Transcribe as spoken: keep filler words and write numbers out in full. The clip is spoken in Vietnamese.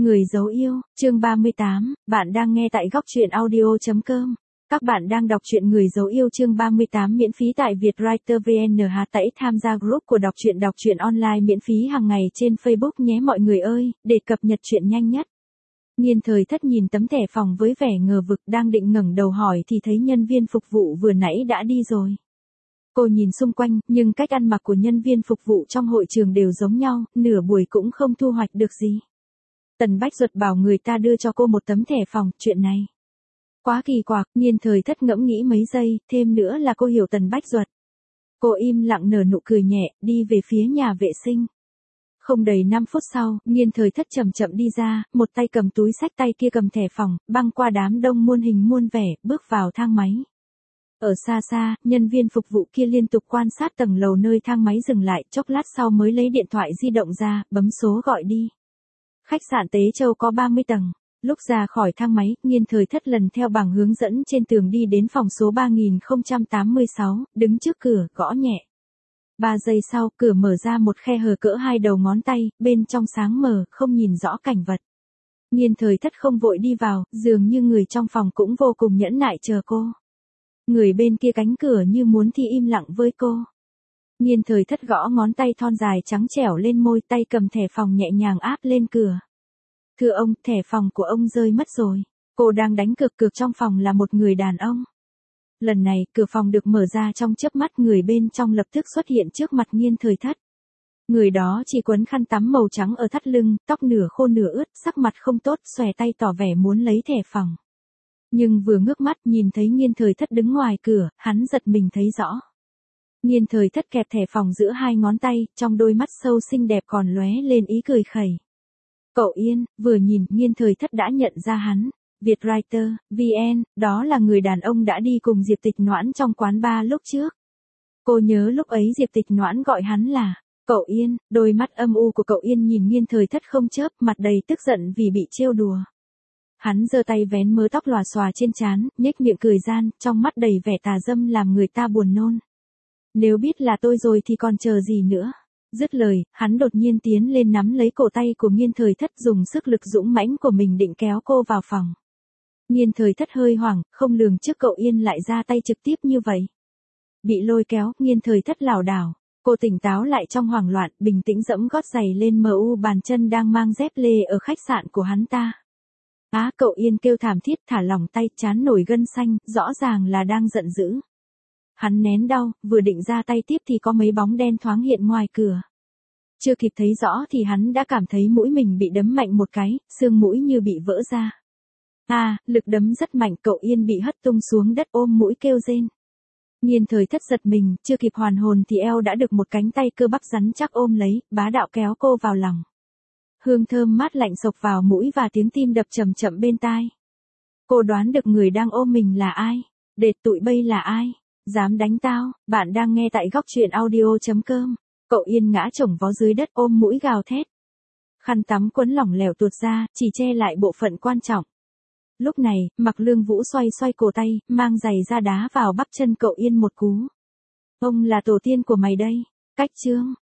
Người dấu yêu, chương ba mươi tám, bạn đang nghe tại góc truyện audio chấm com. Các bạn đang đọc truyện Người dấu yêu chương ba mươi tám miễn phí tại Vietwriter vê en. Hà tẩy tham gia group của đọc truyện đọc truyện online miễn phí hàng ngày trên Facebook nhé mọi người ơi, để cập nhật truyện nhanh nhất. Nghiên Thời Thất nhìn tấm thẻ phòng với vẻ ngờ vực, đang định ngẩng đầu hỏi thì thấy nhân viên phục vụ vừa nãy đã đi rồi. Cô nhìn xung quanh, nhưng cách ăn mặc của nhân viên phục vụ trong hội trường đều giống nhau, nửa buổi cũng không thu hoạch được gì. Tần Bách Duật bảo người ta đưa cho cô một tấm thẻ phòng, chuyện này quá kỳ quặc. Nghiên Thời Thất ngẫm nghĩ mấy giây, thêm nữa là cô hiểu Tần Bách Duật. Cô im lặng nở nụ cười nhẹ, đi về phía nhà vệ sinh. Không đầy năm phút sau, Nghiên Thời Thất chậm chậm đi ra, một tay cầm túi xách tay kia cầm thẻ phòng, băng qua đám đông muôn hình muôn vẻ, bước vào thang máy. Ở xa xa, nhân viên phục vụ kia liên tục quan sát tầng lầu nơi thang máy dừng lại, chốc lát sau mới lấy điện thoại di động ra, bấm số gọi đi. Khách sạn Tế Châu có ba mươi tầng. Lúc ra khỏi thang máy, Nghiên Thời Thất lần theo bảng hướng dẫn trên tường đi đến phòng số ba nghìn không trăm tám mươi sáu, đứng trước cửa, gõ nhẹ. Ba giây sau, cửa mở ra một khe hở cỡ hai đầu ngón tay, bên trong sáng mờ, không nhìn rõ cảnh vật. Nghiên Thời Thất không vội đi vào, dường như người trong phòng cũng vô cùng nhẫn nại chờ cô. Người bên kia cánh cửa như muốn thi im lặng với cô. Nghiên Thời Thất gõ ngón tay thon dài trắng trẻo lên môi, tay cầm thẻ phòng nhẹ nhàng áp lên cửa. Thưa ông, thẻ phòng của ông rơi mất rồi. Cô đang đánh cược cược trong phòng là một người đàn ông. Lần này, cửa phòng được mở ra trong chớp mắt, người bên trong lập tức xuất hiện trước mặt Nghiên Thời Thất. Người đó chỉ quấn khăn tắm màu trắng ở thắt lưng, tóc nửa khô nửa ướt, sắc mặt không tốt, xòe tay tỏ vẻ muốn lấy thẻ phòng. Nhưng vừa ngước mắt nhìn thấy Nghiên Thời Thất đứng ngoài cửa, hắn giật mình thấy rõ. Nghiên Thời Thất kẹp thẻ phòng giữa hai ngón tay, trong đôi mắt sâu xinh đẹp còn lóe lên ý cười khẩy. Cậu Yên, vừa nhìn, Nghiên Thời Thất đã nhận ra hắn. Vietwriter, vê en, đó là người đàn ông đã đi cùng Diệp Tịch Noãn trong quán bar lúc trước. Cô nhớ lúc ấy Diệp Tịch Noãn gọi hắn là Cậu Yên, đôi mắt âm u của Cậu Yên nhìn Nghiên Thời Thất không chớp, mặt đầy tức giận vì bị trêu đùa. Hắn giơ tay vén mớ tóc lòa xòa trên trán, nhếch miệng cười gian, trong mắt đầy vẻ tà dâm làm người ta buồn nôn. Nếu biết là tôi rồi thì còn chờ gì nữa. Dứt lời, hắn đột nhiên tiến lên nắm lấy cổ tay của Nghiên Thời Thất, dùng sức lực dũng mãnh của mình định kéo cô vào phòng. Nghiên Thời Thất hơi hoảng, không lường trước Cậu Yên lại ra tay trực tiếp như vậy. Bị lôi kéo, Nghiên Thời Thất lảo đảo. Cô tỉnh táo lại trong hoảng loạn, bình tĩnh dẫm gót giày lên mờ u bàn chân đang mang dép lê ở khách sạn của hắn ta. Á, à, Cậu Yên kêu thảm thiết, thả lỏng tay, trán nổi gân xanh, rõ ràng là đang giận dữ. Hắn nén đau, vừa định ra tay tiếp thì có mấy bóng đen thoáng hiện ngoài cửa. Chưa kịp thấy rõ thì hắn đã cảm thấy mũi mình bị đấm mạnh một cái, xương mũi như bị vỡ ra. À, lực đấm rất mạnh, Cậu Yên bị hất tung xuống đất ôm mũi kêu rên. Nghiên Thời Thất giật mình, chưa kịp hoàn hồn thì eo đã được một cánh tay cơ bắp rắn chắc ôm lấy, bá đạo kéo cô vào lòng. Hương thơm mát lạnh xộc vào mũi và tiếng tim đập chậm chậm bên tai. Cô đoán được người đang ôm mình là ai. Đệt tụi bây là ai? Dám đánh tao? Bạn đang nghe tại góc truyện audio chấm com. Cậu Yên ngã chồng vó dưới đất ôm mũi gào thét. Khăn tắm quấn lỏng lẻo tuột ra, chỉ che lại bộ phận quan trọng. Lúc này, Mạc Lương Vũ xoay xoay cổ tay, mang giày ra đá vào bắp chân Cậu Yên một cú. Ông là tổ tiên của mày đây. Cách chương.